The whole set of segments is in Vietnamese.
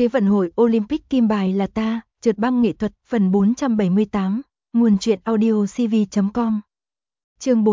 Thế vận hội Olympic kim bài là ta, trượt băng nghệ thuật, phần 478, nguồn truyện audio cv.com. Chương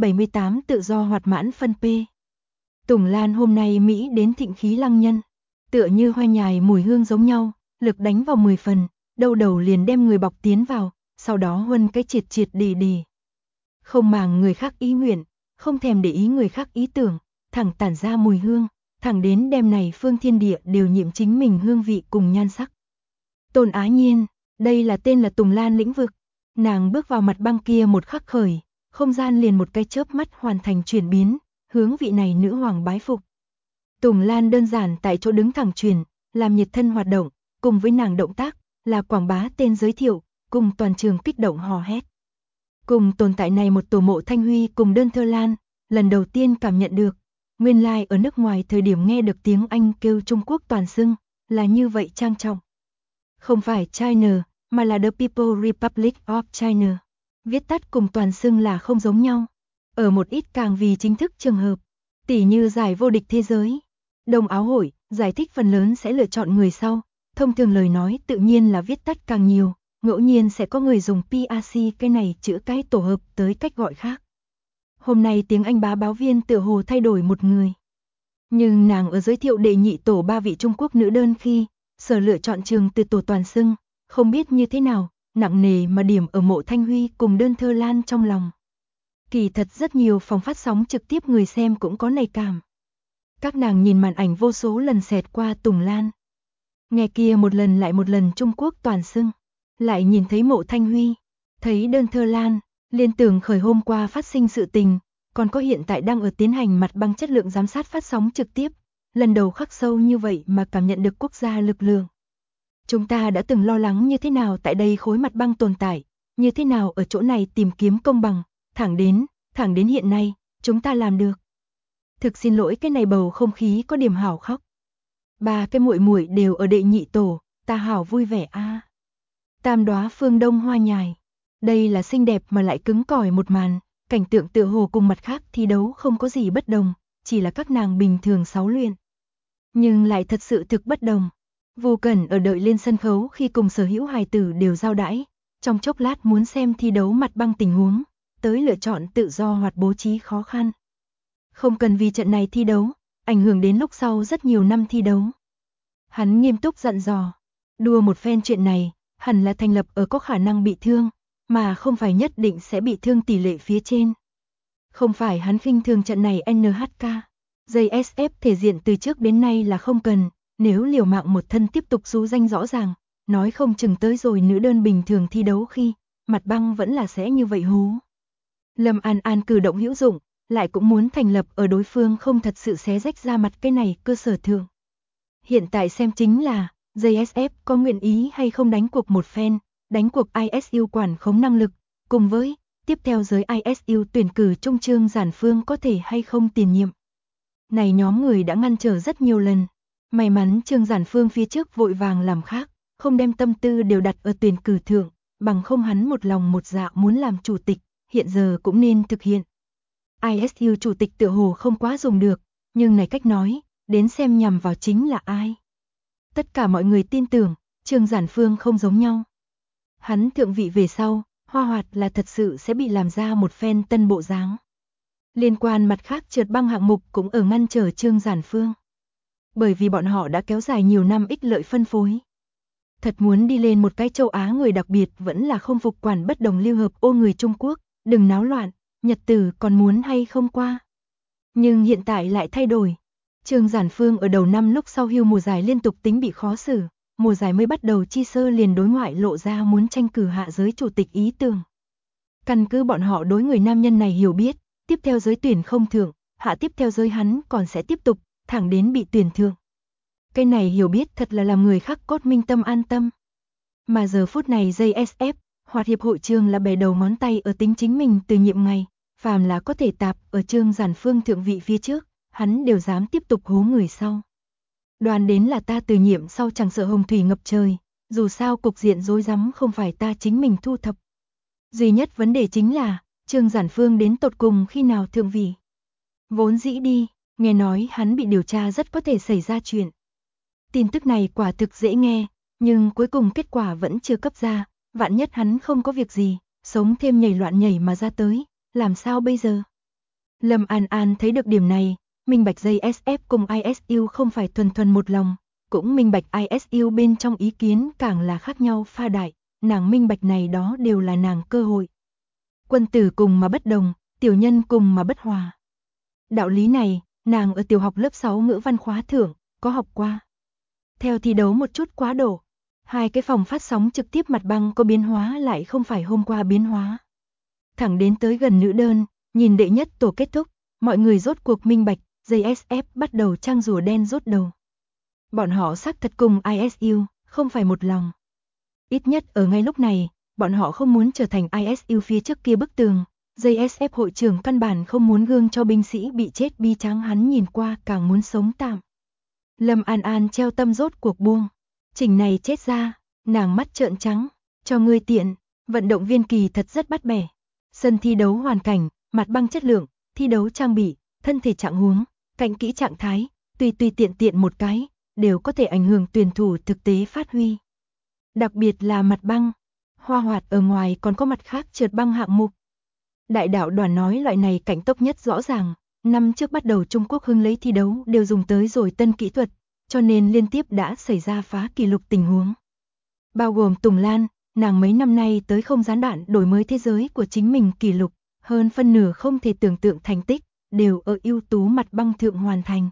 478 tự do hoạt mãn phân P. Tùng Lan hôm nay Mỹ đến thịnh khí lăng nhân, tựa như hoa nhài mùi hương giống nhau, lực đánh vào 10 phần, đâu đầu liền đem người bọc tiến vào, sau đó huân cái triệt triệt đì. Không màng người khác ý nguyện, không thèm để ý người khác ý tưởng, thẳng tản ra mùi hương, thẳng đến đêm này phương thiên địa đều nhiễm chính mình hương vị cùng nhan sắc. Tôn Á Nhiên, đây là tên là Tùng Lan lĩnh vực, nàng bước vào mặt băng kia một khắc khởi, không gian liền một cái chớp mắt hoàn thành chuyển biến, hướng vị này nữ hoàng bái phục. Tùng Lan đơn giản tại chỗ đứng thẳng truyền, làm nhiệt thân hoạt động, cùng với nàng động tác, là quảng bá tên giới thiệu, cùng toàn trường kích động hò hét. Cùng tồn tại này một tổ Mộ Thanh Huy cùng Đơn Thơ Lan, lần đầu tiên cảm nhận được, nguyên lai ở nước ngoài thời điểm nghe được tiếng Anh kêu Trung Quốc toàn xưng, là như vậy trang trọng. Không phải China, mà là The People Republic of China. Viết tắt cùng toàn xưng là không giống nhau. Ở một ít càng vì chính thức trường hợp, tỉ như giải vô địch thế giới, Đông Áo hội, giải thích phần lớn sẽ lựa chọn người sau. Thông thường lời nói tự nhiên là viết tắt càng nhiều, ngẫu nhiên sẽ có người dùng PRC cái này chữ cái tổ hợp tới cách gọi khác. Hôm nay tiếng Anh bá báo viên tựa hồ thay đổi một người. Nhưng nàng ở giới thiệu đệ nhị tổ 3 vị Trung Quốc nữ đơn khi, sở lựa chọn trường từ tổ toàn xưng, không biết như thế nào, nặng nề mà điểm ở Mộ Thanh Huy cùng Đơn Thơ Lan trong lòng. Kỳ thật rất nhiều phòng phát sóng trực tiếp người xem cũng có này cảm. Các nàng nhìn màn ảnh vô số lần xẹt qua Tùng Lan. Nghe kia một lần lại một lần Trung Quốc toàn xưng, lại nhìn thấy Mộ Thanh Huy, thấy Đơn Thơ Lan, liên tưởng khởi hôm qua phát sinh sự tình, còn có hiện tại đang ở tiến hành mặt băng chất lượng giám sát phát sóng trực tiếp, lần đầu khắc sâu như vậy mà cảm nhận được quốc gia lực lượng. Chúng ta đã từng lo lắng như thế nào tại đây khối mặt băng tồn tại, như thế nào ở chỗ này tìm kiếm công bằng, thẳng đến hiện nay, chúng ta làm được. Thực xin lỗi cái này bầu không khí có điểm hảo khóc. Ba cái muội muội đều ở đệ nhị tổ, ta hảo vui vẻ a. Tam đóa phương đông hoa nhài. Đây là xinh đẹp mà lại cứng cỏi một màn, cảnh tượng tựa hồ cùng mặt khác thi đấu không có gì bất đồng, chỉ là các nàng bình thường sáu luyện. Nhưng lại thật sự thực bất đồng. Vô Cẩn ở đợi lên sân khấu khi cùng sở hữu hài tử đều giao đãi, trong chốc lát muốn xem thi đấu mặt băng tình huống, tới lựa chọn tự do hoặc bố trí khó khăn. Không cần vì trận này thi đấu, ảnh hưởng đến lúc sau rất nhiều năm thi đấu. Hắn nghiêm túc dặn dò, đua một phen chuyện này, hẳn là thành lập ở có khả năng bị thương, mà không phải nhất định sẽ bị thương tỷ lệ phía trên. Không phải hắn khinh thường trận này NHK, JSF thể diện từ trước đến nay là không cần, nếu liều mạng một thân tiếp tục rú danh rõ ràng, nói không chừng tới rồi nữ đơn bình thường thi đấu khi, mặt băng vẫn là sẽ như vậy hú. Lâm An An cử động hữu dụng, lại cũng muốn thành lập ở đối phương không thật sự xé rách ra mặt cái này cơ sở thượng. Hiện tại xem chính là, JSF có nguyện ý hay không đánh cuộc một phen, đánh cuộc ISU quản khống năng lực, cùng với, tiếp theo giới ISU tuyển cử Trung Trương Giản Phương có thể hay không tiền nhiệm. Này nhóm người đã ngăn trở rất nhiều lần, may mắn Trương Giản Phương phía trước vội vàng làm khác, không đem tâm tư đều đặt ở tuyển cử thượng, bằng không hắn một lòng một dạ muốn làm chủ tịch, hiện giờ cũng nên thực hiện. ISU chủ tịch tựa hồ không quá dùng được, nhưng này cách nói, đến xem nhằm vào chính là ai. Tất cả mọi người tin tưởng, Trương Giản Phương không giống nhau. Hắn thượng vị về sau, hoa hoạt là thật sự sẽ bị làm ra một phen tân bộ dáng. Liên quan mặt khác trượt băng hạng mục cũng ở ngăn trở Trương Giản Phương. Bởi vì bọn họ đã kéo dài nhiều năm ích lợi phân phối. Thật muốn đi lên một cái châu Á người đặc biệt vẫn là không phục quản bất đồng lưu hợp ô người Trung Quốc, đừng náo loạn, nhật tử còn muốn hay không qua. Nhưng hiện tại lại thay đổi. Trương Giản Phương ở đầu năm lúc sau hưu mùa giải liên tục tính bị khó xử, mùa giải mới bắt đầu chi sơ liền đối ngoại lộ ra muốn tranh cử hạ giới chủ tịch ý tưởng. Căn cứ bọn họ đối người nam nhân này hiểu biết, tiếp theo giới tuyển không thượng, hạ tiếp theo giới hắn còn sẽ tiếp tục, thẳng đến bị tuyển thượng. Cái này hiểu biết thật là làm người khắc cốt minh tâm an tâm. Mà giờ phút này JSF, Hoạt hiệp hội Trương là bè đầu ngón tay ở tính chính mình từ nhiệm ngày, phàm là có thể tạp ở Trương Giản Phương thượng vị phía trước, hắn đều dám tiếp tục hố người sau. Đoán đến là ta từ nhiệm sau chẳng sợ hồng thủy ngập trời, dù sao cục diện rối rắm không phải ta chính mình thu thập. Duy nhất vấn đề chính là, Trương Giản Phương đến tột cùng khi nào thượng vị. Vốn dĩ đi, nghe nói hắn bị điều tra rất có thể xảy ra chuyện. Tin tức này quả thực dễ nghe, nhưng cuối cùng kết quả vẫn chưa cấp ra, vạn nhất hắn không có việc gì, sống thêm nhảy loạn nhảy mà ra tới, làm sao bây giờ? Lâm An An thấy được điểm này, minh bạch JSF cùng ISU không phải thuần thuần một lòng, cũng minh bạch ISU bên trong ý kiến càng là khác nhau pha đại, nàng minh bạch này đó đều là nàng cơ hội. Quân tử cùng mà bất đồng, tiểu nhân cùng mà bất hòa. Đạo lý này, nàng ở tiểu học lớp 6 ngữ văn khóa thưởng, có học qua. Theo thi đấu một chút quá độ, hai cái phòng phát sóng trực tiếp mặt băng có biến hóa lại không phải hôm qua biến hóa. Thẳng đến tới gần nữ đơn, nhìn đệ nhất tổ kết thúc, mọi người rốt cuộc minh bạch, JSF bắt đầu trang rùa đen rốt đầu. Bọn họ xác thật cùng ISU, không phải một lòng. Ít nhất ở ngay lúc này, bọn họ không muốn trở thành ISU phía trước kia bức tường. JSF hội trưởng căn bản không muốn gương cho binh sĩ bị chết bi tráng, hắn nhìn qua càng muốn sống tạm. Lâm An An treo tâm rốt cuộc buông. Chỉnh này chết ra, nàng mắt trợn trắng, cho ngươi tiện, vận động viên kỳ thật rất bắt bẻ. Sân thi đấu hoàn cảnh, mặt băng chất lượng, thi đấu trang bị, thân thể trạng huống, cạnh kỹ trạng thái, tùy tiện một cái, đều có thể ảnh hưởng tuyển thủ thực tế phát huy. Đặc biệt là mặt băng, hoa hoạt ở ngoài còn có mặt khác trượt băng hạng mục. Đại đạo đoàn nói loại này cảnh tốc nhất rõ ràng, năm trước bắt đầu Trung Quốc hưng lấy thi đấu đều dùng tới rồi tân kỹ thuật, cho nên liên tiếp đã xảy ra phá kỷ lục tình huống. Bao gồm Tùng Lan, nàng mấy năm nay tới không gián đoạn đổi mới thế giới của chính mình kỷ lục, hơn phân nửa không thể tưởng tượng thành tích, đều ở ưu tú mặt băng thượng hoàn thành.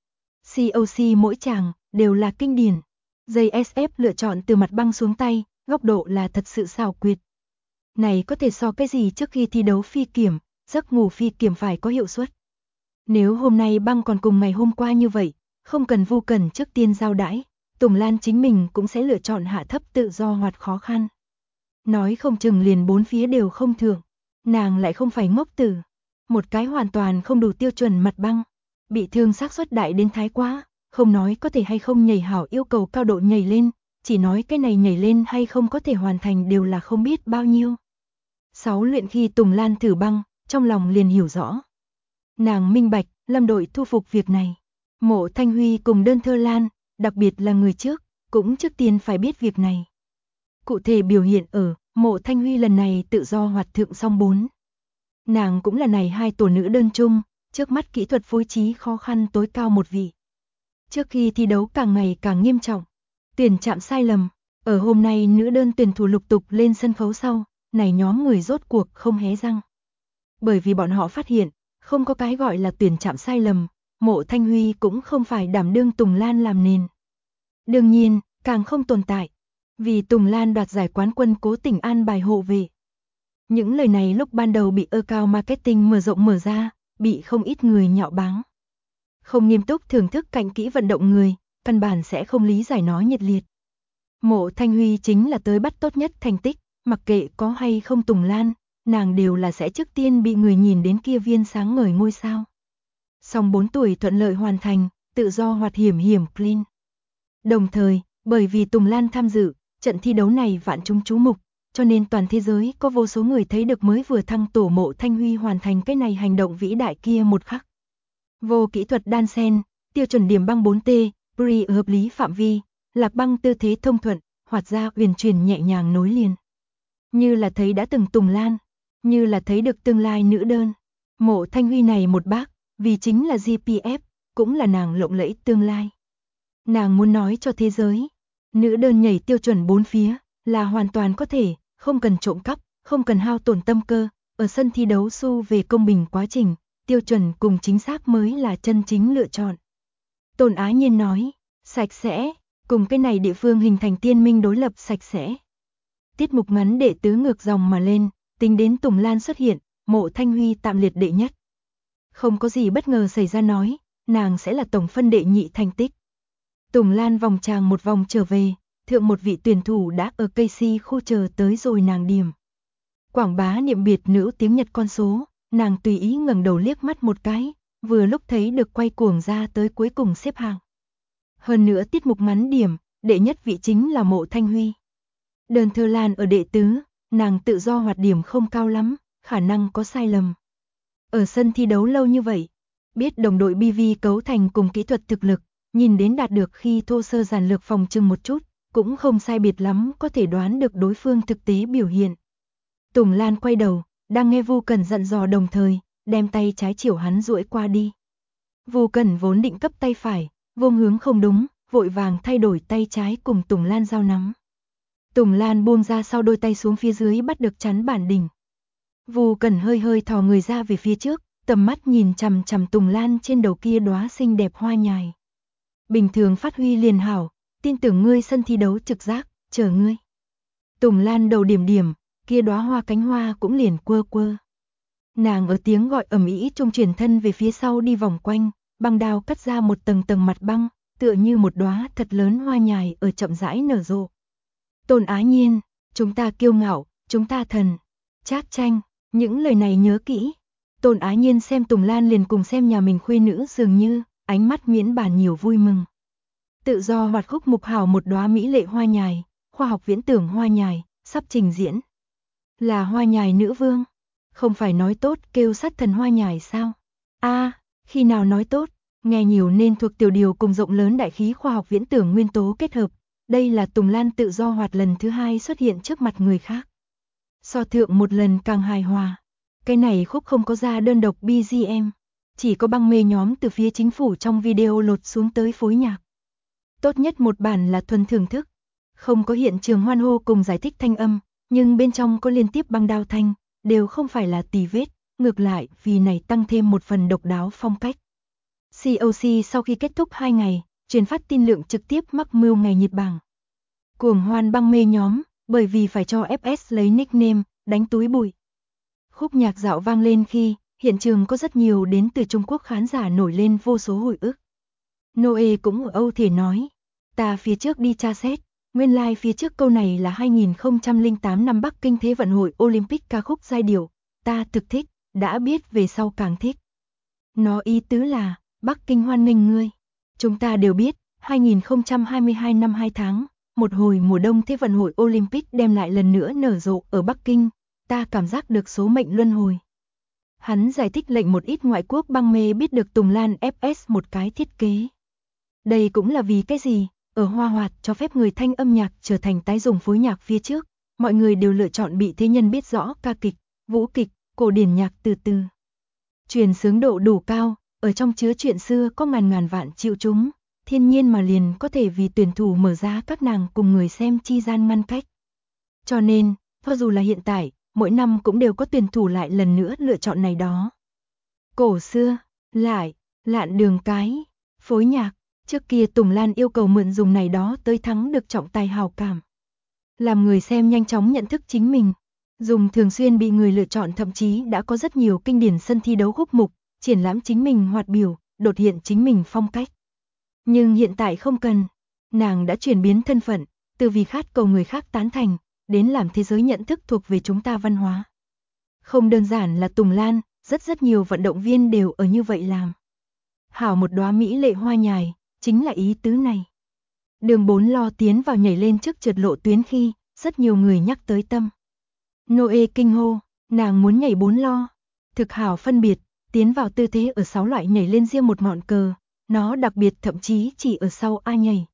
COC mỗi chàng, đều là kinh điển. JSF lựa chọn từ mặt băng xuống tay, góc độ là thật sự xảo quyệt. Này có thể so cái gì trước khi thi đấu phi kiểm, giấc ngủ phi kiểm phải có hiệu suất. Nếu hôm nay băng còn cùng ngày hôm qua như vậy, không cần Vu Cẩn trước tiên giao đãi, Tùng Lan chính mình cũng sẽ lựa chọn hạ thấp tự do hoạt khó khăn. Nói không chừng liền bốn phía đều không thưởng, nàng lại không phải ngốc tử. Một cái hoàn toàn không đủ tiêu chuẩn mặt băng, bị thương xác suất đại đến thái quá, không nói có thể hay không nhảy hảo yêu cầu cao độ nhảy lên, chỉ nói cái này nhảy lên hay không có thể hoàn thành đều là không biết bao nhiêu. 6 luyện khi Tùng Lan thử băng, trong lòng liền hiểu rõ. Nàng minh bạch, Lâm đội thu phục việc này. Mộ Thanh Huy cùng Đơn Thơ Lan, đặc biệt là người trước, cũng trước tiên phải biết việc này. Cụ thể biểu hiện ở, Mộ Thanh Huy lần này tự do hoạt thượng song 4. Nàng cũng là này hai tổ nữ đơn chung, trước mắt kỹ thuật phối trí khó khăn tối cao một vị. Trước khi thi đấu càng ngày càng nghiêm trọng, tuyển chạm sai lầm, ở hôm nay nữ đơn tuyển thủ lục tục lên sân khấu sau, này nhóm người rốt cuộc không hé răng. Bởi vì bọn họ phát hiện, không có cái gọi là tuyển chạm sai lầm, Mộ Thanh Huy cũng không phải đảm đương Tùng Lan làm nền. Đương nhiên, càng không tồn tại, vì Tùng Lan đoạt giải quán quân cố tình an bài hộ vệ. Những lời này lúc ban đầu bị Cao Marketing mở rộng mở ra, bị không ít người nhạo báng. Không nghiêm túc thưởng thức cạnh kỹ vận động người, căn bản sẽ không lý giải nó nhiệt liệt. Mộ Thanh Huy chính là tới bắt tốt nhất thành tích, mặc kệ có hay không Tùng Lan, nàng đều là sẽ trước tiên bị người nhìn đến kia viên sáng ngời ngôi sao. Song 4 tuổi thuận lợi hoàn thành, tự do hoạt hiểm clean. Đồng thời, bởi vì Tùng Lan tham dự, trận thi đấu này vạn chúng chú mục, cho nên toàn thế giới có vô số người thấy được mới vừa thăng tổ Mộ Thanh Huy hoàn thành cái này hành động vĩ đại kia một khắc. Vô kỹ thuật đan sen, tiêu chuẩn điểm băng 4T, pre hợp lý phạm vi, lạc băng tư thế thông thuận, hoạt ra uyển chuyển nhẹ nhàng nối liền. Như là thấy đã từng Tùng Lan, như là thấy được tương lai nữ đơn. Mộ Thanh Huy này một bác, vì chính là GPF, cũng là nàng lộng lẫy tương lai. Nàng muốn nói cho thế giới, nữ đơn nhảy tiêu chuẩn 4 phía, là hoàn toàn có thể, không cần trộm cắp, không cần hao tổn tâm cơ, ở sân thi đấu xu về công bình quá trình, tiêu chuẩn cùng chính xác mới là chân chính lựa chọn. Tôn Á Nhiên nói, sạch sẽ, cùng cái này địa phương hình thành tiên minh đối lập sạch sẽ. Tiết mục ngắn đệ tứ ngược dòng mà lên, tính đến Tùng Lan xuất hiện, Mộ Thanh Huy tạm liệt đệ nhất. Không có gì bất ngờ xảy ra nói, nàng sẽ là tổng phân đệ nhị thành tích. Tùng Lan vòng tràng một vòng trở về, thượng một vị tuyển thủ đã ở KC khu chờ tới rồi nàng điểm. Quảng bá niệm biệt nữ tiếng Nhật con số, nàng tùy ý ngẩng đầu liếc mắt một cái, vừa lúc thấy được quay cuồng ra tới cuối cùng xếp hàng. Hơn nữa tiết mục ngắn điểm, đệ nhất vị chính là Mộ Thanh Huy. Đơn Thơ Lan ở đệ tứ, nàng tự do hoạt điểm không cao lắm, khả năng có sai lầm. Ở sân thi đấu lâu như vậy, biết đồng đội BV cấu thành cùng kỹ thuật thực lực, nhìn đến đạt được khi thô sơ giản lược phòng trừng một chút, cũng không sai biệt lắm có thể đoán được đối phương thực tế biểu hiện. Tùng Lan quay đầu, đang nghe Vu Cẩn dặn dò đồng thời, đem tay trái chiều hắn duỗi qua đi. Vu Cẩn vốn định cấp tay phải, vùng hướng không đúng, vội vàng thay đổi tay trái cùng Tùng Lan giao nắm. Tùng Lan buông ra sau đôi tay xuống phía dưới bắt được chắn bản đỉnh. Vu Cẩn hơi hơi thò người ra về phía trước, tầm mắt nhìn chằm chằm Tùng Lan trên đầu kia đóa xinh đẹp hoa nhài. Bình thường phát huy liền hảo, tin tưởng ngươi sân thi đấu trực giác, chờ ngươi. Tùng Lan đầu điểm điểm, kia đóa hoa cánh hoa cũng liền quơ quơ. Nàng ở tiếng gọi ầm ĩ trung chuyển thân về phía sau đi vòng quanh, băng đao cắt ra một tầng tầng mặt băng, tựa như một đóa thật lớn hoa nhài ở chậm rãi nở rộ. Tôn Á Nhiên, chúng ta kiêu ngạo, chúng ta thần. Trác Tranh, những lời này nhớ kỹ. Tôn Á Nhiên xem Tùng Lan liền cùng xem nhà mình khuê nữ dường như, ánh mắt miễn bàn nhiều vui mừng. Tự do hoạt khúc mục hảo một đóa mỹ lệ hoa nhài, khoa học viễn tưởng hoa nhài, sắp trình diễn. Là hoa nhài nữ vương, không phải nói tốt kêu sát thần hoa nhài sao? Khi nào nói tốt, nghe nhiều nên thuộc tiểu điều cùng rộng lớn đại khí khoa học viễn tưởng nguyên tố kết hợp. Đây là Tùng Lan tự do hoạt lần thứ hai xuất hiện trước mặt người khác. So thượng một lần càng hài hòa. Cái này khúc không có ra đơn độc BGM, chỉ có băng mê nhóm từ phía chính phủ trong video lột xuống tới phối nhạc. Tốt nhất một bản là thuần thưởng thức, không có hiện trường hoan hô cùng giải thích thanh âm, nhưng bên trong có liên tiếp băng đao thanh, đều không phải là tì vết, ngược lại vì này tăng thêm một phần độc đáo phong cách. COC sau khi kết thúc 2 ngày, truyền phát tin lượng trực tiếp mắc mưu ngày nhịp bảng. Cuồng hoan băng mê nhóm, bởi vì phải cho FS lấy nickname, đánh túi bụi. Khúc nhạc dạo vang lên khi, hiện trường có rất nhiều đến từ Trung Quốc khán giả nổi lên vô số hồi ức. Noe cũng ở Âu thể nói, ta phía trước đi tra xét, nguyên lai phía trước câu này là 2008 năm Bắc Kinh Thế vận hội Olympic ca khúc giai điệu, ta thực thích, đã biết về sau càng thích. Nó ý tứ là, Bắc Kinh hoan nghênh ngươi. Chúng ta đều biết, 2022 năm 2 tháng, một hồi mùa đông Thế vận hội Olympic đem lại lần nữa nở rộ ở Bắc Kinh, ta cảm giác được số mệnh luân hồi. Hắn giải thích lệnh một ít ngoại quốc băng mê biết được Tùng Lan FS một cái thiết kế. Đây cũng là vì cái gì, ở Hoa Hoạt cho phép người thanh âm nhạc trở thành tái dùng phối nhạc phía trước, mọi người đều lựa chọn bị thế nhân biết rõ ca kịch, vũ kịch, cổ điển nhạc từ từ. Truyền xướng độ đủ cao, ở trong chứa chuyện xưa có ngàn ngàn vạn triệu chúng, thiên nhiên mà liền có thể vì tuyển thủ mở ra các nàng cùng người xem chi gian ngăn cách. Cho nên, cho dù là hiện tại, mỗi năm cũng đều có tuyển thủ lại lần nữa lựa chọn này đó. Cổ xưa, lại, lạn đường cái, phối nhạc, trước kia Tùng Lan yêu cầu mượn dùng này đó tới thắng được trọng tài hào cảm. Làm người xem nhanh chóng nhận thức chính mình, dùng thường xuyên bị người lựa chọn thậm chí đã có rất nhiều kinh điển sân thi đấu khúc mục, triển lãm chính mình hoạt biểu, đột hiện chính mình phong cách. Nhưng hiện tại không cần, nàng đã chuyển biến thân phận, từ vì khát cầu người khác tán thành, đến làm thế giới nhận thức thuộc về chúng ta văn hóa. Không đơn giản là Tùng Lan, rất nhiều vận động viên đều ở như vậy làm. Hảo một đóa mỹ lệ hoa nhài, chính là ý tứ này. Đường 4 lo tiến vào nhảy lên trước trượt lộ tuyến khi, rất nhiều người nhắc tới tâm. Noe kinh hô, nàng muốn nhảy 4 lo. Thực hảo phân biệt, tiến vào tư thế ở 6 loại nhảy lên riêng một ngọn cờ, nó đặc biệt thậm chí chỉ ở sau ai nhảy.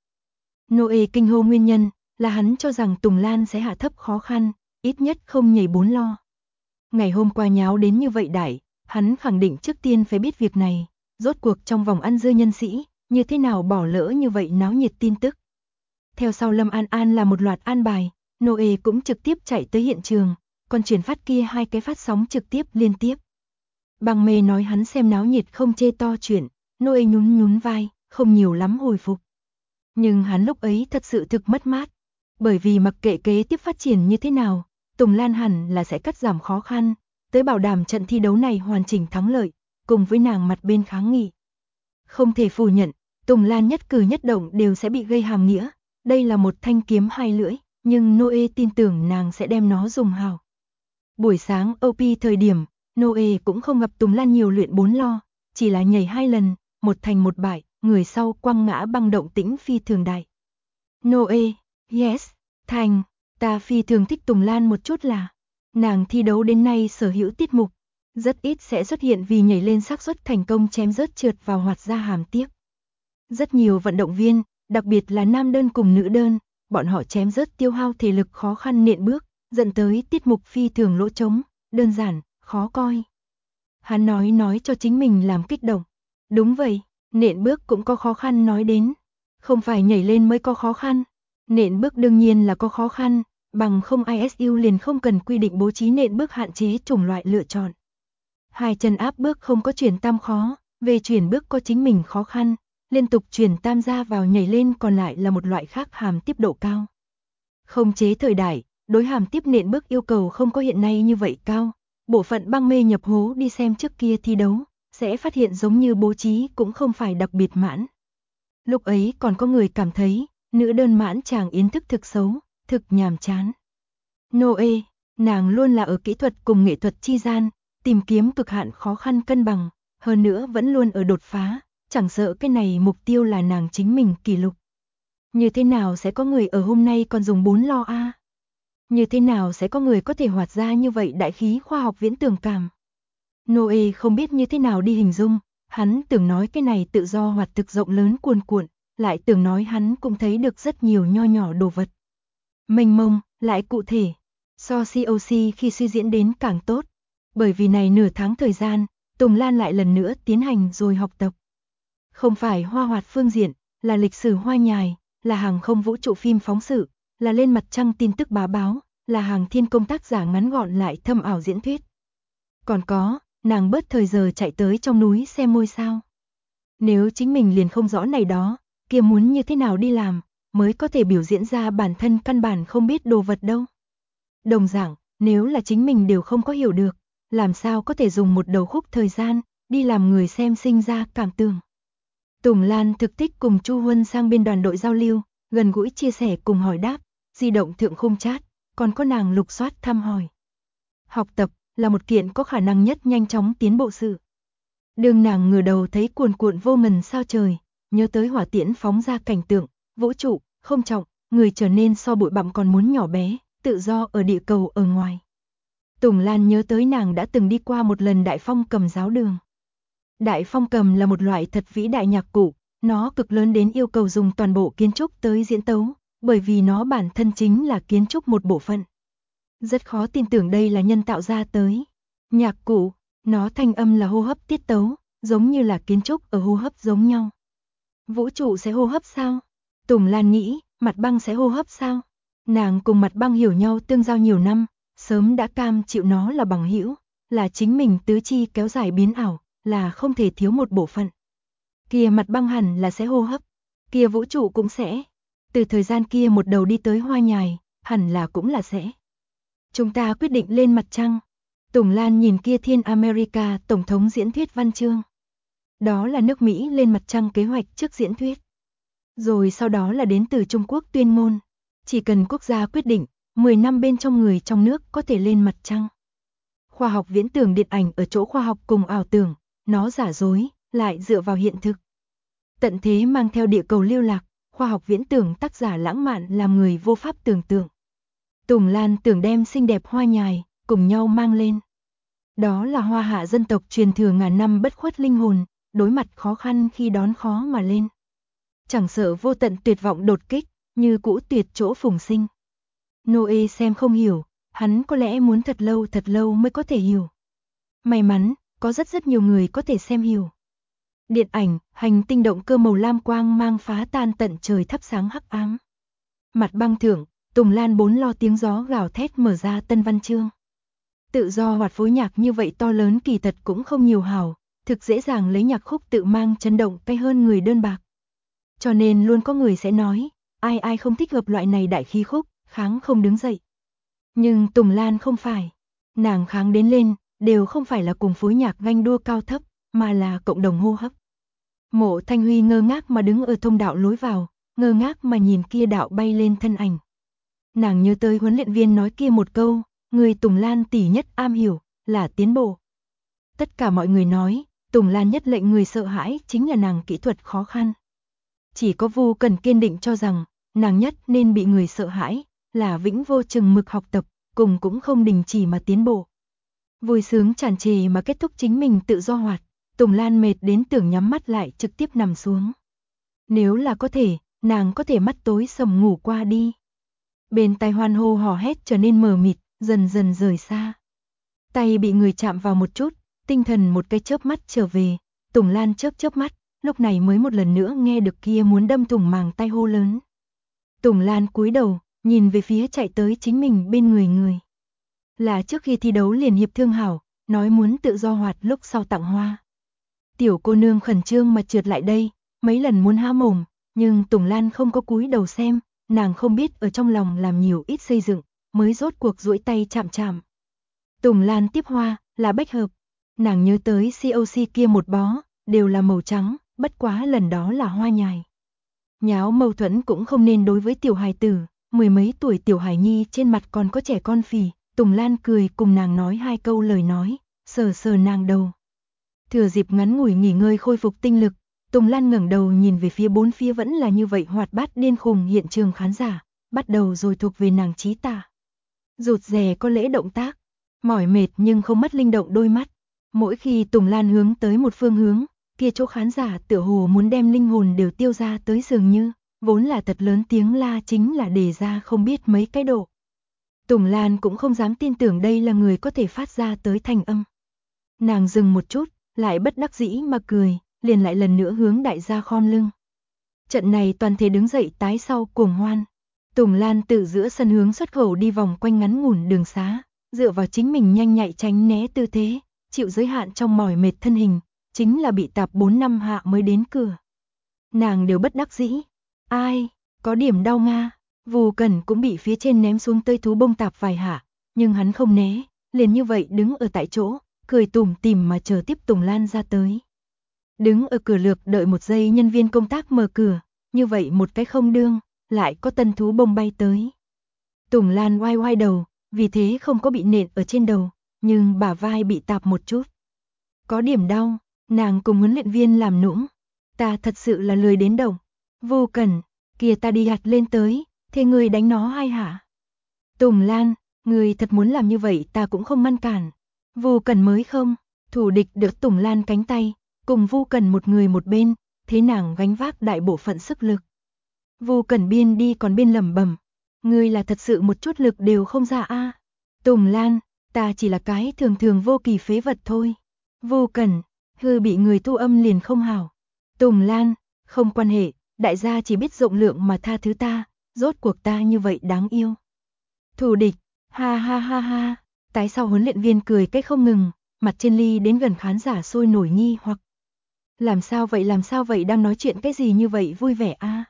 Noe kinh hô nguyên nhân là hắn cho rằng Tùng Lan sẽ hạ thấp khó khăn, ít nhất không nhảy 4 lo. Ngày hôm qua nháo đến như vậy đại, hắn khẳng định trước tiên phải biết việc này, rốt cuộc trong vòng ăn dưa nhân sĩ, như thế nào bỏ lỡ như vậy náo nhiệt tin tức. Theo sau Lâm An An là một loạt an bài, Noe cũng trực tiếp chạy tới hiện trường, còn chuyển phát kia 2 cái phát sóng trực tiếp liên tiếp. Băng mê nói hắn xem náo nhiệt không chê to chuyện, Noe nhún vai, không nhiều lắm hồi phục. Nhưng hắn lúc ấy thật sự thực mất mát, bởi vì mặc kệ kế tiếp phát triển như thế nào, Tùng Lan hẳn là sẽ cắt giảm khó khăn, tới bảo đảm trận thi đấu này hoàn chỉnh thắng lợi, cùng với nàng mặt bên kháng nghị. Không thể phủ nhận, Tùng Lan nhất cử nhất động đều sẽ bị gây hàm nghĩa, đây là một thanh kiếm hai lưỡi, nhưng Noe tin tưởng nàng sẽ đem nó dùng hào. Buổi sáng OP thời điểm, Noe cũng không gặp Tùng Lan nhiều luyện 4 lo, chỉ là nhảy 2 lần, một thành một bại, người sau quăng ngã băng động tĩnh phi thường đại. Noe, yes, thành, ta phi thường thích Tùng Lan một chút là, nàng thi đấu đến nay sở hữu tiết mục, rất ít sẽ xuất hiện vì nhảy lên xác suất thành công chém rớt trượt vào hoạt ra hàm tiếc. Rất nhiều vận động viên, đặc biệt là nam đơn cùng nữ đơn, bọn họ chém rớt tiêu hao thể lực khó khăn nện bước, dẫn tới tiết mục phi thường lỗ trống, đơn giản, khó coi. Hắn nói cho chính mình làm kích động. Đúng vậy, nện bước cũng có khó khăn nói đến. Không phải nhảy lên mới có khó khăn. Nện bước đương nhiên là có khó khăn, bằng không ISU liền không cần quy định bố trí nện bước hạn chế chủng loại lựa chọn. Hai chân áp bước không có chuyển tam khó, về chuyển bước có chính mình khó khăn, liên tục chuyển tam ra vào nhảy lên còn lại là một loại khác hàm tiếp độ cao. Không chế thời đại, đối hàm tiếp nện bước yêu cầu không có hiện nay như vậy cao. Bộ phận băng mê nhập hố đi xem trước kia thi đấu, sẽ phát hiện giống như bố trí cũng không phải đặc biệt mãn. Lúc ấy còn có người cảm thấy, nữ đơn mãn chàng yến thức thực xấu, thực nhàm chán. Noe, nàng luôn là ở kỹ thuật cùng nghệ thuật chi gian, tìm kiếm cực hạn khó khăn cân bằng, hơn nữa vẫn luôn ở đột phá, chẳng sợ cái này mục tiêu là nàng chính mình kỷ lục. Như thế nào sẽ có người ở hôm nay còn dùng 4 lo a? Như thế nào sẽ có người có thể hoạt ra như vậy đại khí khoa học viễn tưởng cảm? Noe không biết như thế nào đi hình dung, hắn tưởng nói cái này tự do hoạt thực rộng lớn cuồn cuộn, lại tưởng nói hắn cũng thấy được rất nhiều nho nhỏ đồ vật. Mênh mông, lại cụ thể, so COC khi suy diễn đến càng tốt. Bởi vì này nửa tháng thời gian, Tùng Lan lại lần nữa tiến hành rồi học tập. Không phải hoa hoạt phương diện, là lịch sử hoa nhài, là hàng không vũ trụ phim phóng sự, là lên mặt trăng tin tức bá báo, là hàng thiên công tác giả ngắn gọn lại thâm ảo diễn thuyết. Còn có, nàng bớt thời giờ chạy tới trong núi xem ngôi sao. Nếu chính mình liền không rõ này đó, kia muốn như thế nào đi làm, mới có thể biểu diễn ra bản thân căn bản không biết đồ vật đâu. Đồng dạng, nếu là chính mình đều không có hiểu được, làm sao có thể dùng một đầu khúc thời gian, đi làm người xem sinh ra cảm tưởng. Tùng Lan thực thích cùng Chu Huân sang bên đoàn đội giao lưu, gần gũi chia sẻ cùng hỏi đáp, di động thượng khung chat, còn có nàng lục soát thăm hỏi. Học tập là một kiện có khả năng nhất nhanh chóng tiến bộ sự. Đường nàng ngửa đầu thấy cuồn cuộn vô ngần sao trời, nhớ tới hỏa tiễn phóng ra cảnh tượng, vũ trụ, không trọng, người trở nên so bụi bặm còn muốn nhỏ bé, tự do ở địa cầu ở ngoài. Tùng Lan nhớ tới nàng đã từng đi qua một lần Đại Phong Cầm giáo đường. Đại Phong Cầm là một loại thật vĩ đại nhạc cụ, nó cực lớn đến yêu cầu dùng toàn bộ kiến trúc tới diễn tấu, bởi vì nó bản thân chính là kiến trúc một bộ phận. Rất khó tin tưởng đây là nhân tạo ra tới. Nhạc cụ, nó thanh âm là hô hấp tiết tấu, giống như là kiến trúc ở hô hấp giống nhau. Vũ trụ sẽ hô hấp sao? Tùng Lan nghĩ, mặt băng sẽ hô hấp sao? Nàng cùng mặt băng hiểu nhau tương giao nhiều năm, sớm đã cam chịu nó là bằng hữu, là chính mình tứ chi kéo dài biến ảo, là không thể thiếu một bộ phận. Kia mặt băng hẳn là sẽ hô hấp, kia vũ trụ cũng sẽ. Từ thời gian kia một đầu đi tới hoa nhài, hẳn là cũng là sẽ. Chúng ta quyết định lên mặt trăng. Tùng Lan nhìn kia Thiên America Tổng thống diễn thuyết văn chương. Đó là nước Mỹ lên mặt trăng kế hoạch trước diễn thuyết. Rồi sau đó là đến từ Trung Quốc tuyên ngôn. Chỉ cần quốc gia quyết định, 10 năm bên trong người trong nước có thể lên mặt trăng. Khoa học viễn tưởng điện ảnh ở chỗ khoa học cùng ảo tưởng, nó giả dối, lại dựa vào hiện thực. Tận thế mang theo địa cầu lưu lạc, khoa học viễn tưởng tác giả lãng mạn làm người vô pháp tưởng tượng. Tùng Lan tưởng đem xinh đẹp hoa nhài, cùng nhau mang lên. Đó là hoa hạ dân tộc truyền thừa ngàn năm bất khuất linh hồn, đối mặt khó khăn khi đón khó mà lên. Chẳng sợ vô tận tuyệt vọng đột kích, như cũ tuyệt chỗ phùng sinh. Noe xem không hiểu, hắn có lẽ muốn thật lâu mới có thể hiểu. May mắn, có rất nhiều người có thể xem hiểu. Điện ảnh, hành tinh động cơ màu lam quang mang phá tan tận trời thắp sáng hắc ám. Mặt băng thượng, Tùng Lan 4 lo tiếng gió gào thét mở ra tân văn chương. Tự do hoạt phối nhạc như vậy to lớn kỳ thật cũng không nhiều hào, thực dễ dàng lấy nhạc khúc tự mang chấn động tay hơn người đơn bạc. Cho nên luôn có người sẽ nói, ai không thích hợp loại này đại khí khúc, kháng không đứng dậy. Nhưng Tùng Lan không phải, nàng kháng đến lên, đều không phải là cùng phối nhạc ganh đua cao thấp, mà là cộng đồng hô hấp. Mộ Thanh Huy ngơ ngác mà đứng ở thông đạo lối vào, ngơ ngác mà nhìn kia đạo bay lên thân ảnh. Nàng nhớ tới huấn luyện viên nói kia một câu, người Tùng Lan tỷ nhất am hiểu, là tiến bộ. Tất cả mọi người nói, Tùng Lan nhất lệnh người sợ hãi chính là nàng kỹ thuật khó khăn. Chỉ có Vu Cần kiên định cho rằng, nàng nhất nên bị người sợ hãi, là vĩnh vô chừng mực học tập, cùng cũng không đình chỉ mà tiến bộ. Vui sướng tràn trề mà kết thúc chính mình tự do hoạt, Tùng Lan mệt đến tưởng nhắm mắt lại trực tiếp nằm xuống. Nếu là có thể, nàng có thể mắt tối sầm ngủ qua đi. Bên tai hoan hô hò hét trở nên mờ mịt, dần dần rời xa. Tay bị người chạm vào một chút, tinh thần một cái chớp mắt trở về, Tùng Lan chớp chớp mắt, lúc này mới một lần nữa nghe được kia muốn đâm thủng màng tai hô lớn. Tùng Lan cúi đầu, nhìn về phía chạy tới chính mình bên người. Là trước khi thi đấu liền hiệp thương hảo, nói muốn tự do hoạt lúc sau tặng hoa. Tiểu cô nương khẩn trương mà trượt lại đây, mấy lần muốn há mồm, nhưng Tùng Lan không có cúi đầu xem, nàng không biết ở trong lòng làm nhiều ít xây dựng, mới rốt cuộc duỗi tay chạm chạm. Tùng Lan tiếp hoa, là bách hợp. Nàng nhớ tới COC kia một bó, đều là màu trắng, bất quá lần đó là hoa nhài. Nháo mâu thuẫn cũng không nên đối với tiểu hài tử, mười mấy tuổi tiểu hài nhi trên mặt còn có trẻ con phì. Tùng Lan cười cùng nàng nói hai câu lời nói, sờ sờ nàng đầu. Thừa dịp ngắn ngủi nghỉ ngơi khôi phục tinh lực, Tùng Lan ngẩng đầu nhìn về phía bốn phía vẫn là như vậy hoạt bát điên khùng hiện trường khán giả, bắt đầu rồi thuộc về nàng trí tả. Rụt rè có lễ động tác, mỏi mệt nhưng không mất linh động đôi mắt. Mỗi khi Tùng Lan hướng tới một phương hướng, kia chỗ khán giả tựa hồ muốn đem linh hồn đều tiêu ra tới dường như, vốn là thật lớn tiếng la chính là đề ra không biết mấy cái độ. Tùng Lan cũng không dám tin tưởng đây là người có thể phát ra tới thành âm. Nàng dừng một chút, lại bất đắc dĩ mà cười, liền lại lần nữa hướng đại gia khom lưng. Trận này toàn thể đứng dậy tái sau cuồng hoan. Tùng Lan từ giữa sân hướng xuất khẩu đi vòng quanh ngắn ngủn đường xá, dựa vào chính mình nhanh nhạy tránh né tư thế, chịu giới hạn trong mỏi mệt thân hình, chính là bị tạp 4 năm hạ mới đến cửa. Nàng đều bất đắc dĩ. Ai, có điểm đau nga. Vù Cẩn cũng bị phía trên ném xuống tơi thú bông tạp vài hạ, nhưng hắn không né, liền như vậy đứng ở tại chỗ, cười tủm tỉm mà chờ tiếp Tùng Lan ra tới. Đứng ở cửa lược đợi một giây nhân viên công tác mở cửa, như vậy một cái không đương, lại có tân thú bông bay tới. Tùng Lan oai oai đầu, vì thế không có bị nện ở trên đầu, nhưng bả vai bị tạp một chút. Có điểm đau, nàng cùng huấn luyện viên làm nũng. Ta thật sự là lười đến động. Vô Cẩn, kìa ta đi hạt lên tới, thế người đánh nó hay hả? Tùng Lan, người thật muốn làm như vậy ta cũng không ngăn cản. Vô Cẩn mới không, thủ địch đỡ Tùng Lan cánh tay, cùng Vô Cẩn một người một bên, thế nàng gánh vác đại bộ phận sức lực. Vô Cẩn biên đi còn biên lẩm bẩm, ngươi là thật sự một chút lực đều không ra a. Tùng Lan, ta chỉ là cái thường thường vô kỳ phế vật thôi. Vô Cẩn, hư bị người thu âm liền không hảo. Tùng Lan, không quan hệ, đại gia chỉ biết rộng lượng mà tha thứ ta, rốt cuộc ta như vậy đáng yêu. Thủ địch, ha ha ha ha, tái sau huấn luyện viên cười cách không ngừng, mặt trên ly đến gần khán giả sôi nổi nghi hoặc. Làm sao vậy đang nói chuyện cái gì như vậy vui vẻ a?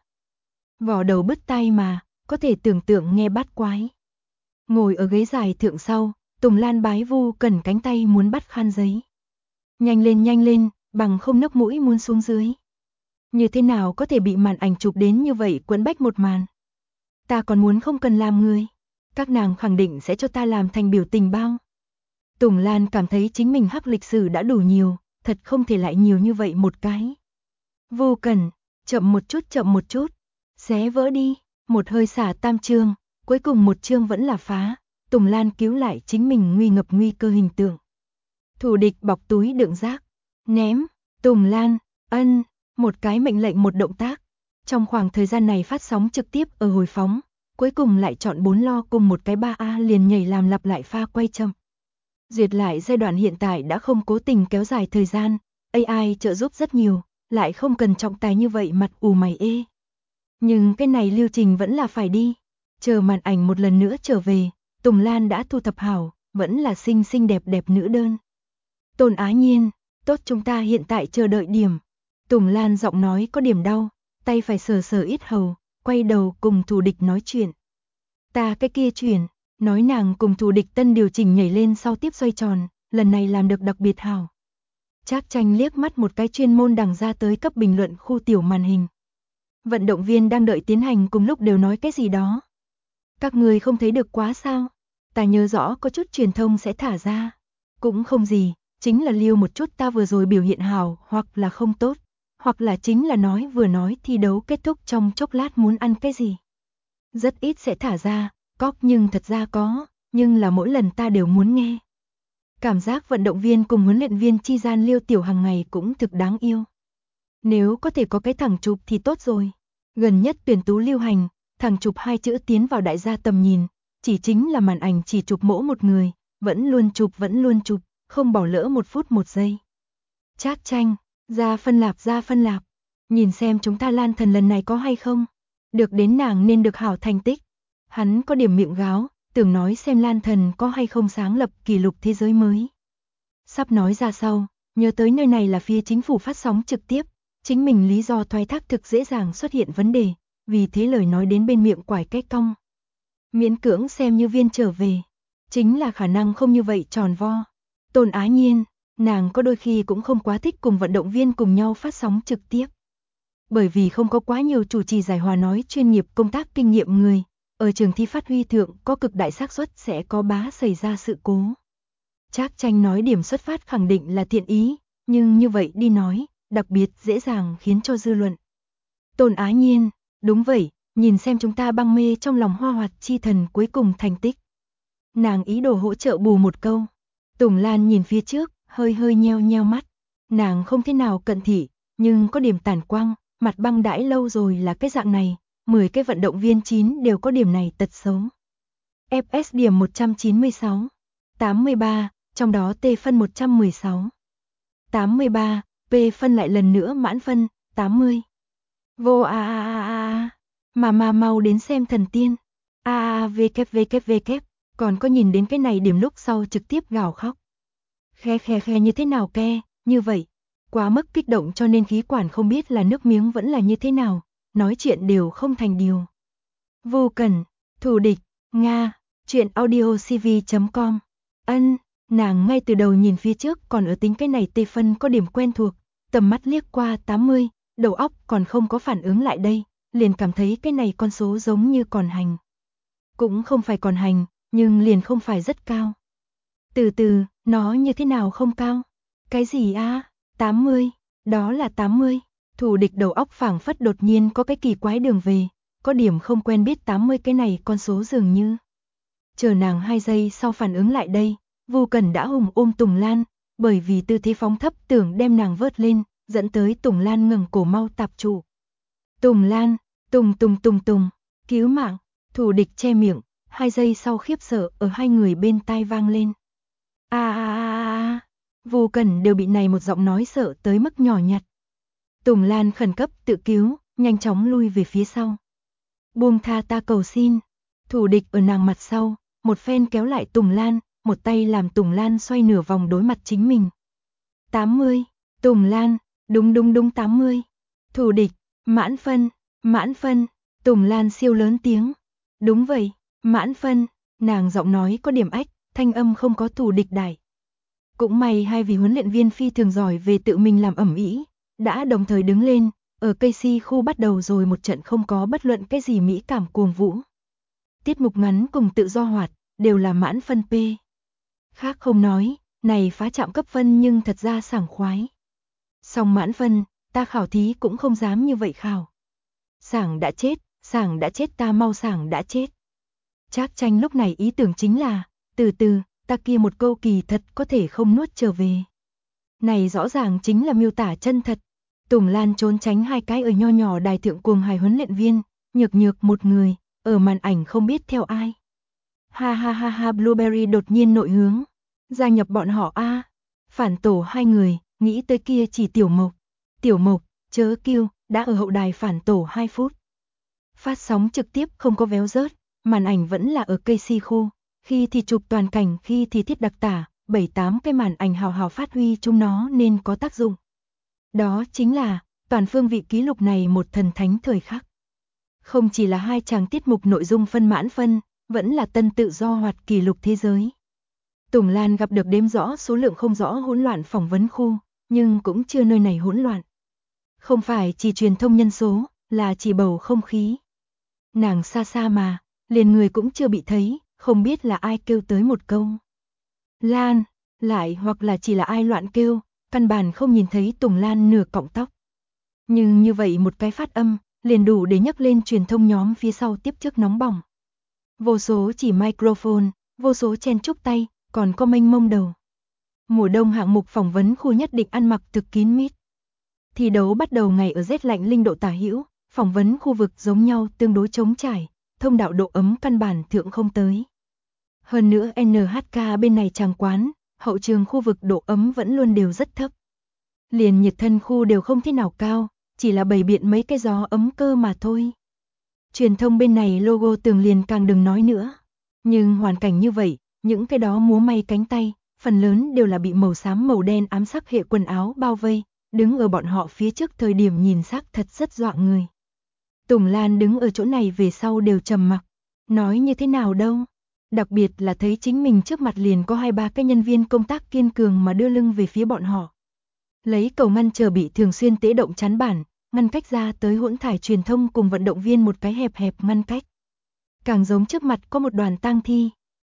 Vỏ đầu bứt tai mà, có thể tưởng tượng nghe bát quái. Ngồi ở ghế dài thượng sau, Tùng Lan bái Vu Cẩn cánh tay muốn bắt khăn giấy. Nhanh lên, bằng không nấc mũi muốn xuống dưới. Như thế nào có thể bị màn ảnh chụp đến như vậy quấn bách một màn. Ta còn muốn không cần làm người. Các nàng khẳng định sẽ cho ta làm thành biểu tình bao. Tùng Lan cảm thấy chính mình hắc lịch sử đã đủ nhiều, thật không thể lại nhiều như vậy một cái. Vô Cẩn, chậm một chút, xé vỡ đi, một hơi xả tam chương, cuối cùng một chương vẫn là phá, Tùng Lan cứu lại chính mình nguy ngập nguy cơ hình tượng. Thủ địch bọc túi đựng rác, ném, Tùng Lan, ân, một cái mệnh lệnh một động tác. Trong khoảng thời gian này phát sóng trực tiếp ở hồi phóng, cuối cùng lại chọn 4 lo cùng một cái 3A liền nhảy làm lặp lại pha quay chậm. Duyệt lại giai đoạn hiện tại đã không cố tình kéo dài thời gian, AI trợ giúp rất nhiều, lại không cần trọng tài như vậy mặt ù mày ê. Nhưng cái này lưu trình vẫn là phải đi. Chờ màn ảnh một lần nữa trở về, Tùng Lan đã thu thập hảo, vẫn là xinh xinh đẹp đẹp nữ đơn. Tôn Á Nhiên, tốt chúng ta hiện tại chờ đợi điểm. Tùng Lan giọng nói có điểm đau, tay phải sờ sờ ít hầu, quay đầu cùng thù địch nói chuyện. Ta cái kia chuyển, nói nàng cùng thù địch tân điều chỉnh nhảy lên sau tiếp xoay tròn, lần này làm được đặc biệt hảo. Trác Tranh liếc mắt một cái chuyên môn đằng ra tới cấp bình luận khu tiểu màn hình. Vận động viên đang đợi tiến hành cùng lúc đều nói cái gì đó. Các người không thấy được quá sao? Ta nhớ rõ có chút truyền thông sẽ thả ra. Cũng không gì, chính là liêu một chút ta vừa rồi biểu hiện hảo hoặc là không tốt. Hoặc là chính là nói vừa nói thi đấu kết thúc trong chốc lát muốn ăn cái gì. Rất ít sẽ thả ra, cóc nhưng thật ra có, nhưng là mỗi lần ta đều muốn nghe. Cảm giác vận động viên cùng huấn luyện viên chi gian liêu tiểu hàng ngày cũng thực đáng yêu. Nếu có thể có cái thẳng chụp thì tốt rồi. Gần nhất tuyển tú lưu hành, thẳng chụp hai chữ tiến vào đại gia tầm nhìn, chỉ chính là màn ảnh chỉ chụp mỗi một người, vẫn luôn chụp, không bỏ lỡ một phút một giây. Trác Tranh, ra phân lạp, nhìn xem chúng ta Lan Thần lần này có hay không. Được đến nàng nên được hảo thành tích. Hắn có điểm miệng gáo, tưởng nói xem Lan Thần có hay không sáng lập kỷ lục thế giới mới. Sắp nói ra sau, nhớ tới nơi này là phía chính phủ phát sóng trực tiếp, chính mình lý do thoái thác thực dễ dàng xuất hiện vấn đề, vì thế lời nói đến bên miệng quải cái cong. Miễn cưỡng xem như viên trở về, chính là khả năng không như vậy tròn vo. Tôn Á Nhiên, nàng có đôi khi cũng không quá thích cùng vận động viên cùng nhau phát sóng trực tiếp. Bởi vì không có quá nhiều chủ trì giải hòa nói chuyên nghiệp công tác kinh nghiệm người, ở trường thi phát huy thượng có cực đại xác suất sẽ có xảy ra sự cố. Trác Tranh nói điểm xuất phát khẳng định là thiện ý, nhưng như vậy đi nói, đặc biệt dễ dàng khiến cho dư luận. Tôn Á Nhiên, đúng vậy, nhìn xem chúng ta băng mê trong lòng hoa hoạt chi thần cuối cùng thành tích. Nàng ý đồ hỗ trợ bù một câu. Tùng Lan nhìn phía trước, hơi nheo mắt. Nàng không thế nào cận thị, nhưng có điểm tản quang, mặt băng đãi lâu rồi là cái dạng này, 10 cái vận động viên 9 đều có điểm này tật xấu. FS điểm 196, 83, trong đó T phân 116. 83, P phân lại lần nữa mãn phân, 80. Vô mà mau đến xem thần tiên. WWW, còn có nhìn đến cái này điểm lúc sau trực tiếp gào khóc. Khe như thế nào ke, như vậy. Quá mức kích động cho nên khí quản không biết là nước miếng vẫn là như thế nào, nói chuyện đều không thành điều. Vô Cẩn, thù địch, Nga, chuyện audiocv.com. Nàng ngay từ đầu nhìn phía trước còn ở tính cái này tê phân có điểm quen thuộc, tầm mắt liếc qua 80, đầu óc còn không có phản ứng lại đây, liền cảm thấy cái này con số giống như còn hành. Cũng không phải còn hành, nhưng liền không phải rất cao. Từ từ, nó như thế nào không cao? Cái gì a? 80, đó là 80. Thủ địch đầu óc phảng phất đột nhiên có cái kỳ quái đường về, có điểm không quen biết 80 cái này con số dường như. Chờ nàng 2 giây sau phản ứng lại đây, Vô Cẩn đã hùng ôm Tùng Lan, bởi vì tư thế phóng thấp tưởng đem nàng vớt lên, dẫn tới Tùng Lan ngừng cổ mau tạp trụ. Tùng Lan, Tùng, cứu mạng, thủ địch che miệng, 2 giây sau khiếp sợ ở hai người bên tai vang lên. Vô Cẩn đều bị này một giọng nói sợ tới mức nhỏ nhặt. Tùng Lan khẩn cấp tự cứu, nhanh chóng lui về phía sau. Buông tha ta cầu xin. Thủ địch ở nàng mặt sau, một phen kéo lại Tùng Lan, một tay làm Tùng Lan xoay nửa vòng đối mặt chính mình. 80, Tùng Lan, đúng 80. Thủ địch, mãn phân, Tùng Lan siêu lớn tiếng. Đúng vậy, mãn phân, nàng giọng nói có điểm ách, thanh âm không có thủ địch đại. Cũng may hai vị huấn luyện viên phi thường giỏi về tự mình làm ẩm ĩ, đã đồng thời đứng lên, ở Casey khu bắt đầu rồi một trận không có bất luận cái gì mỹ cảm cuồng vũ. Tiết mục ngắn cùng tự do hoạt, đều là mãn phân P. Khác không nói, này phá chạm cấp phân nhưng thật ra sảng khoái. Song mãn phân, ta khảo thí cũng không dám như vậy khảo. Sảng đã chết ta mau sảng đã chết. Trác Tranh lúc này ý tưởng chính là, từ từ, ta kia một câu kỳ thật có thể không nuốt trở về. Này rõ ràng chính là miêu tả chân thật. Tùng Lan trốn tránh hai cái ở nho nhỏ đài thượng cuồng hài huấn luyện viên, nhược một người, ở màn ảnh không biết theo ai. Ha, Blueberry đột nhiên nội hướng, gia nhập bọn họ a. Phản tổ hai người, nghĩ tới kia chỉ Tiểu Mộc, chớ kêu, đã ở hậu đài phản tổ 2 phút. Phát sóng trực tiếp không có véo rớt, màn ảnh vẫn là ở Casey khu, khi thì chụp toàn cảnh, khi thì thiết đặc tả, 7-8 cái màn ảnh hào phát huy chúng nó nên có tác dụng. Đó chính là, toàn phương vị ký lục này một thần thánh thời khắc. Không chỉ là hai chàng tiết mục nội dung phân mãn phân, vẫn là tân tự do hoạt kỷ lục thế giới. Tùng Lan gặp được đếm rõ số lượng không rõ hỗn loạn phỏng vấn khu, nhưng cũng chưa nơi này hỗn loạn. Không phải chỉ truyền thông nhân số, là chỉ bầu không khí. Nàng xa mà, liền người cũng chưa bị thấy, không biết là ai kêu tới một câu. Lan, lại hoặc là chỉ là ai loạn kêu, căn bản không nhìn thấy Tùng Lan nửa cọng tóc. Nhưng như vậy một cái phát âm, liền đủ để nhấc lên truyền thông nhóm phía sau tiếp trước nóng bỏng. Vô số chỉ microphone, vô số chen chúc tay, còn có mênh mông đầu. Mùa đông hạng mục phỏng vấn khu nhất định ăn mặc thực kín mít. Thi đấu bắt đầu ngày ở rét lạnh linh độ tả hữu, phỏng vấn khu vực giống nhau tương đối trống trải, thông đạo độ ấm căn bản thượng không tới. Hơn nữa NHK bên này tràng quán, hậu trường khu vực độ ấm vẫn luôn đều rất thấp. Liền nhiệt thân khu đều không thế nào cao, chỉ là bày biện mấy cái gió ấm cơ mà thôi. Truyền thông bên này logo tường liền càng đừng nói nữa. Nhưng hoàn cảnh như vậy, những cái đó múa may cánh tay, phần lớn đều là bị màu xám màu đen ám sắc hệ quần áo bao vây, đứng ở bọn họ phía trước thời điểm nhìn xác thật rất dọa người. Tùng Lan đứng ở chỗ này về sau đều trầm mặc, nói như thế nào đâu. Đặc biệt là thấy chính mình trước mặt liền có 2-3 cái nhân viên công tác kiên cường mà đưa lưng về phía bọn họ. Lấy cầu ngăn chờ bị thường xuyên tễ động chắn bản, ngăn cách ra tới hỗn thải truyền thông cùng vận động viên một cái hẹp hẹp ngăn cách. Càng giống trước mặt có một đoàn tang thi.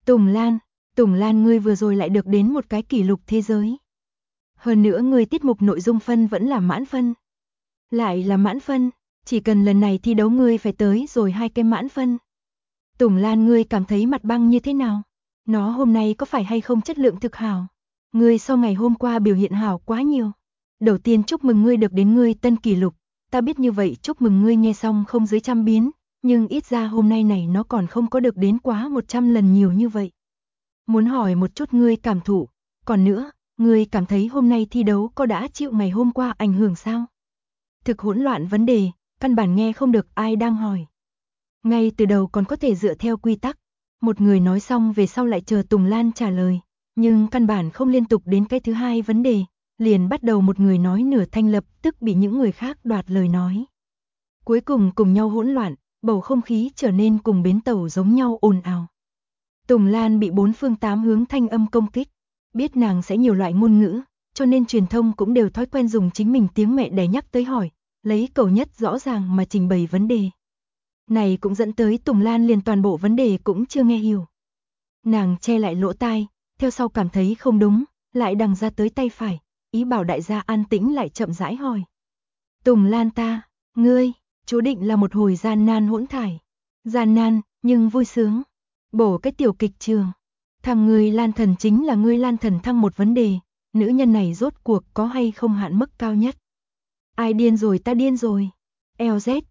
Tùng Lan ngươi vừa rồi lại được đến một cái kỷ lục thế giới. Hơn nữa ngươi tiết mục nội dung phân vẫn là mãn phân. Lại là mãn phân, chỉ cần lần này thi đấu ngươi phải tới rồi 2 cái mãn phân. Tùng Lan ngươi cảm thấy mặt băng như thế nào? Nó hôm nay có phải hay không chất lượng thực hảo? Ngươi so ngày hôm qua biểu hiện hảo quá nhiều. Đầu tiên chúc mừng ngươi được đến ngươi tân kỷ lục, ta biết như vậy chúc mừng ngươi nghe xong không dưới trăm biến, nhưng ít ra hôm nay này nó còn không có được đến quá 100 lần nhiều như vậy. Muốn hỏi một chút ngươi cảm thụ, còn nữa, ngươi cảm thấy hôm nay thi đấu có đã chịu ngày hôm qua ảnh hưởng sao? Thực hỗn loạn vấn đề, căn bản nghe không được ai đang hỏi. Ngay từ đầu còn có thể dựa theo quy tắc, một người nói xong về sau lại chờ Tùng Lan trả lời, nhưng căn bản không liên tục đến cái thứ hai vấn đề, liền bắt đầu một người nói nửa thanh lập tức bị những người khác đoạt lời nói. Cuối cùng cùng nhau hỗn loạn, bầu không khí trở nên cùng bến tàu giống nhau ồn ào. Tùng Lan bị 4 phương 8 hướng thanh âm công kích, biết nàng sẽ nhiều loại ngôn ngữ, cho nên truyền thông cũng đều thói quen dùng chính mình tiếng mẹ đẻ nhắc tới hỏi, lấy cầu nhất rõ ràng mà trình bày vấn đề. Này cũng dẫn tới Tùng Lan liền toàn bộ vấn đề cũng chưa nghe hiểu. Nàng che lại lỗ tai, theo sau cảm thấy không đúng, lại đằng ra tới tay phải, ý bảo đại gia an tĩnh lại chậm rãi hỏi. Tùng Lan ngươi, chú định là một hồi gian nan hỗn thải. Gian nan, nhưng vui sướng. Bổ cái tiểu kịch trường. Thằng ngươi Lan Thần chính là ngươi Lan Thần thăng một vấn đề, nữ nhân này rốt cuộc có hay không hạn mức cao nhất. Ai điên rồi ta điên rồi. LZ,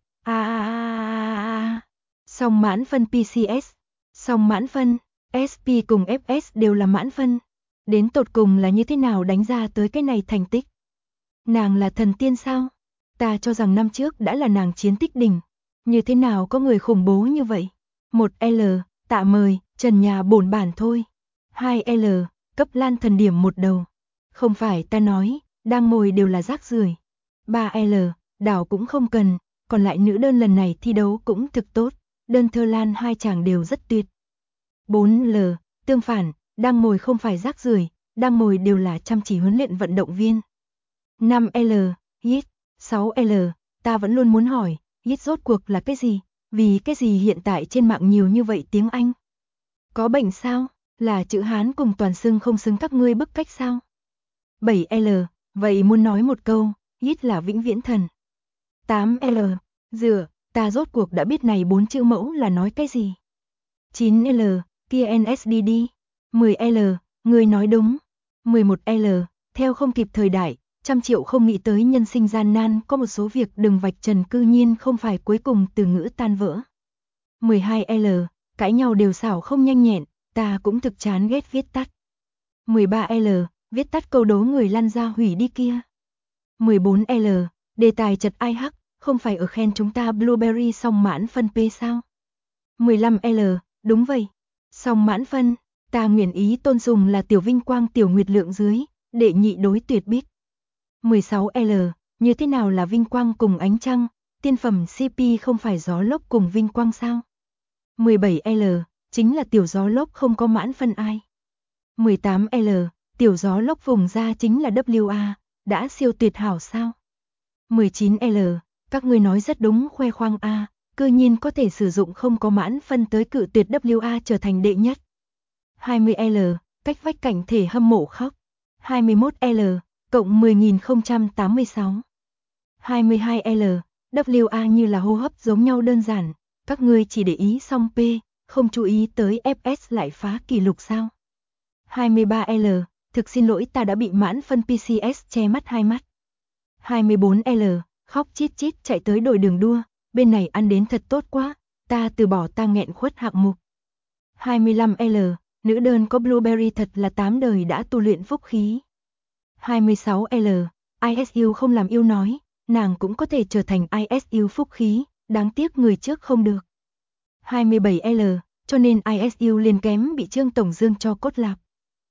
Song mãn phân PCS, song mãn phân, SP cùng FS đều là mãn phân. Đến tột cùng là như thế nào đánh ra tới cái này thành tích? Nàng là thần tiên sao? Ta cho rằng năm trước đã là nàng chiến tích đỉnh. Như thế nào có người khủng bố như vậy? 1L, tạ mời, trần nhà bổn bản thôi. 2L, cấp Lan Thần điểm một đầu. Không phải ta nói, đang ngồi đều là rác rưởi. 3L, đảo cũng không cần, còn lại nữ đơn lần này thi đấu cũng thực tốt, đơn thơ Lan 2 chàng đều rất tuyệt. 4L, tương phản, đang ngồi không phải rác rưởi, đang ngồi đều là chăm chỉ huấn luyện vận động viên. 5L, hit, 6L, ta vẫn luôn muốn hỏi, hit rốt cuộc là cái gì? Vì cái gì hiện tại trên mạng nhiều như vậy tiếng Anh? Có bệnh sao? Là chữ Hán cùng toàn xưng không xứng các ngươi bức cách sao? 7L, vậy muốn nói một câu, hit là vĩnh viễn thần. 8L, rửa, ta rốt cuộc đã biết này 4 chữ mẫu là nói cái gì. 9L, kia NSDD. 10L, người nói đúng. 11L, theo không kịp thời đại, 100 triệu không nghĩ tới nhân sinh gian nan có một số việc đừng vạch trần cư nhiên không phải cuối cùng từ ngữ tan vỡ. 12L, cãi nhau đều xảo không nhanh nhẹn, ta cũng thực chán ghét viết tắt. 13L, viết tắt câu đố người lăn ra hủy đi kia. 14L, đề tài chật ai hắc, không phải ở khen chúng ta Blueberry song mãn phân P sao? 15L, đúng vậy. Song mãn phân, ta nguyện ý tôn dùng là tiểu vinh quang tiểu nguyệt lượng dưới, đệ nhị đối tuyệt bích. 16L, như thế nào là vinh quang cùng ánh trăng, tiên phẩm CP không phải gió lốc cùng vinh quang sao? 17L, chính là tiểu gió lốc không có mãn phân ai. 18L, tiểu gió lốc vùng ra chính là WA, đã siêu tuyệt hảo sao? 19L, các ngươi nói rất đúng khoe khoang A, cư nhiên có thể sử dụng không có mãn phân tới cự tuyệt WA trở thành đệ nhất. 20L, cách vách cảnh thể hâm mộ khóc. 21L, cộng 10.086. 22L, WA như là hô hấp giống nhau đơn giản, các ngươi chỉ để ý song P, không chú ý tới FS lại phá kỷ lục sao? 23L, thực xin lỗi ta đã bị mãn phân PCS che mắt hai mắt. 24L, khóc chít chít chạy tới đội đường đua, bên này ăn đến thật tốt quá, ta từ bỏ ta nghẹn khuất hạng mục. 25L, nữ đơn có blueberry thật là 8 đời đã tu luyện phúc khí. 26L, ISU không làm yêu nói, nàng cũng có thể trở thành ISU phúc khí, đáng tiếc người trước không được. 27L, cho nên ISU liền kém bị Trương Tổng Dương cho cốt lạp.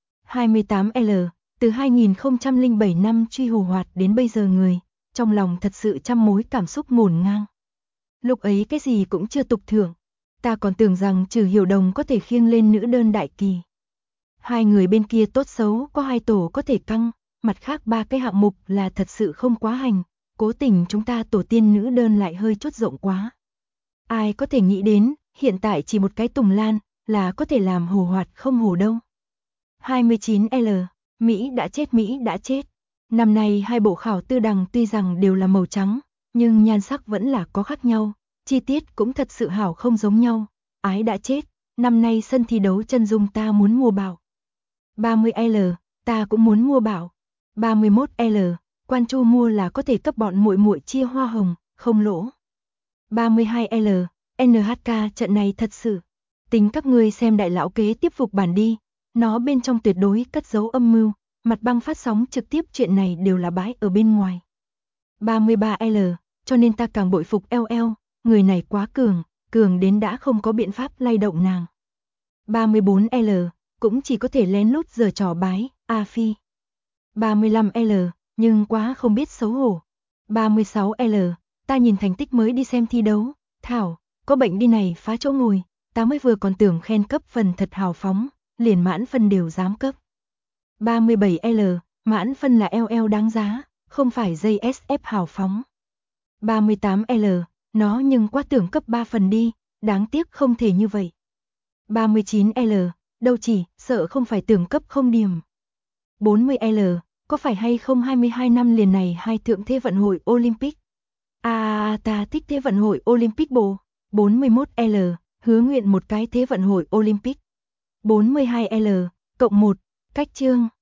28L, từ 2007 năm truy hồ hoạt đến bây giờ người, trong lòng thật sự trăm mối cảm xúc ngổn ngang. Lúc ấy cái gì cũng chưa tục thưởng, ta còn tưởng rằng Trừ Hiểu Đồng có thể khiêng lên nữ đơn đại kỳ. Hai người bên kia tốt xấu có 2 tổ có thể căng, mặt khác 3 cái hạng mục là thật sự không quá hành, cố tình chúng ta tổ tiên nữ đơn lại hơi chút rộng quá. Ai có thể nghĩ đến, hiện tại chỉ một cái Tùng Lan là có thể làm hồ hoạt không hồ đâu. 29L, Mỹ đã chết. Năm nay 2 bộ khảo tư đằng tuy rằng đều là màu trắng, nhưng nhan sắc vẫn là có khác nhau, chi tiết cũng thật sự hảo không giống nhau. Ái đã chết, năm nay sân thi đấu chân dung ta muốn mua bảo. 30L, ta cũng muốn mua bảo. 31L, Quan Chu mua là có thể cấp bọn muội muội chia hoa hồng, không lỗ. 32L, NHK trận này thật sự. Tính các ngươi xem đại lão kế tiếp phục bản đi, nó bên trong tuyệt đối cất giấu âm mưu, mặt băng phát sóng trực tiếp chuyện này đều là bãi ở bên ngoài. 33L, cho nên ta càng bội phục LL, người này quá cường đến đã không có biện pháp lay động nàng. 34L, cũng chỉ có thể lén lút giở trò bái, A Phi. 35L, nhưng quá không biết xấu hổ. 36L, ta nhìn thành tích mới đi xem thi đấu, thảo, có bệnh đi này phá chỗ ngồi, ta mới vừa còn tưởng khen cấp phần thật hào phóng, liền mãn phân đều dám cấp. 37L, mãn phân là LL đáng giá, không phải JSF hào phóng. 38L, nó nhưng quá tưởng cấp 3 phần đi, đáng tiếc không thể như vậy. 39L, đâu chỉ, sợ không phải tưởng cấp không điểm. 40L, có phải hay không 22 năm liền này 2 thượng thế vận hội Olympic. Ta thích thế vận hội Olympic bộ. 41L, hứa nguyện một cái thế vận hội Olympic. 42L, cộng 1, cách chương.